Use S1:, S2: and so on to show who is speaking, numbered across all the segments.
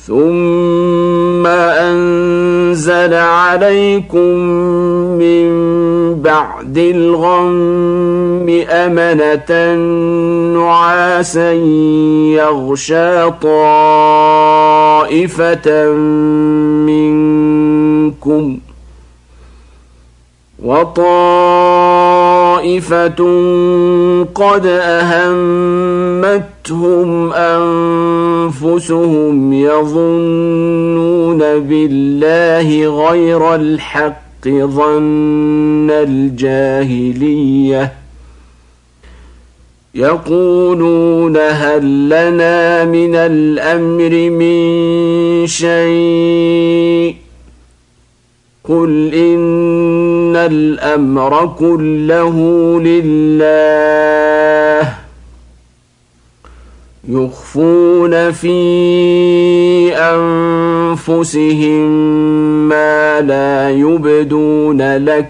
S1: ثم أنزل عليكم من بعد الغم أمنة نعاسا يغشى طائفة منكم وطائفة قد أهمتهم أنفسهم يظنون بالله غير الحق ظن الجاهلية يقولون هل لنا من الأمر من شيء قل إن الأمر كله لله يخفون في أنفسهم ما لا يبدون لك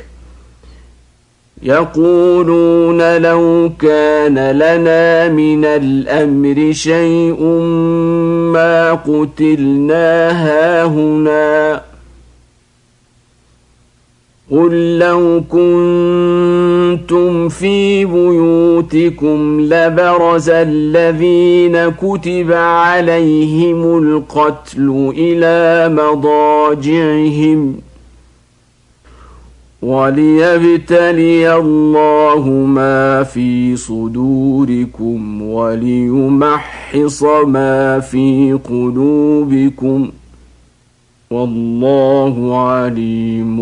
S1: يقولون لو كان لنا من الأمر شيء ما قتلنا هاهنا قل لو كنتم في بيوتكم لبرز الذين كتب عليهم القتل إلى مضاجعهم وليبتلي الله ما في صدوركم وليمحص ما في قلوبكم والله عليم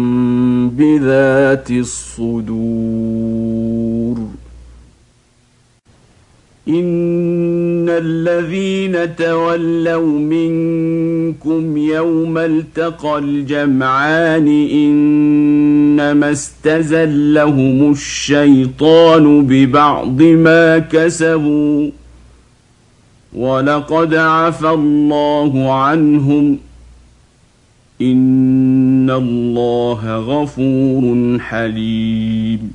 S1: بذات الصدور إن الذين تولوا منكم يوم التقى الجمعان إنما استزلهم الشيطان ببعض ما كسبوا ولقد عفى الله عنهم إن الله غفور حليم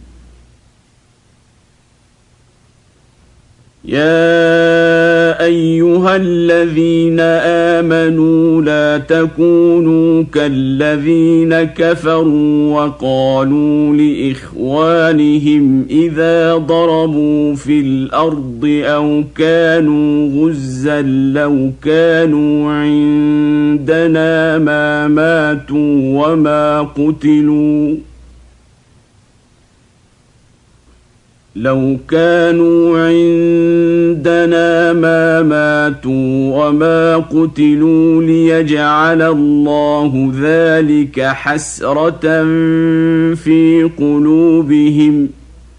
S1: يا أيها الذين آمنوا لا تكونوا كالذين كفروا وقالوا لإخوانهم إذا ضربوا في الأرض أو كانوا غزا لو كانوا عندنا ما ماتوا وما قتلوا لو كانوا عندنا ما ماتوا وما قتلوا ليجعل الله ذلك حسرة في قلوبهم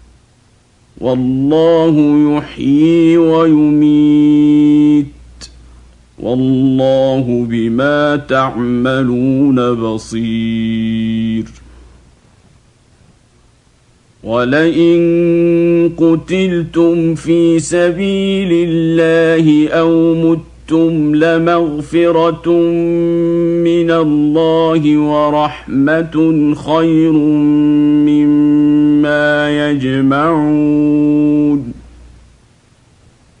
S1: والله يحيي ويميت والله بما تعملون بصير ولئن قتلتم في سبيل الله أو متم لمغفرة من الله ورحمة خير مما يجمعون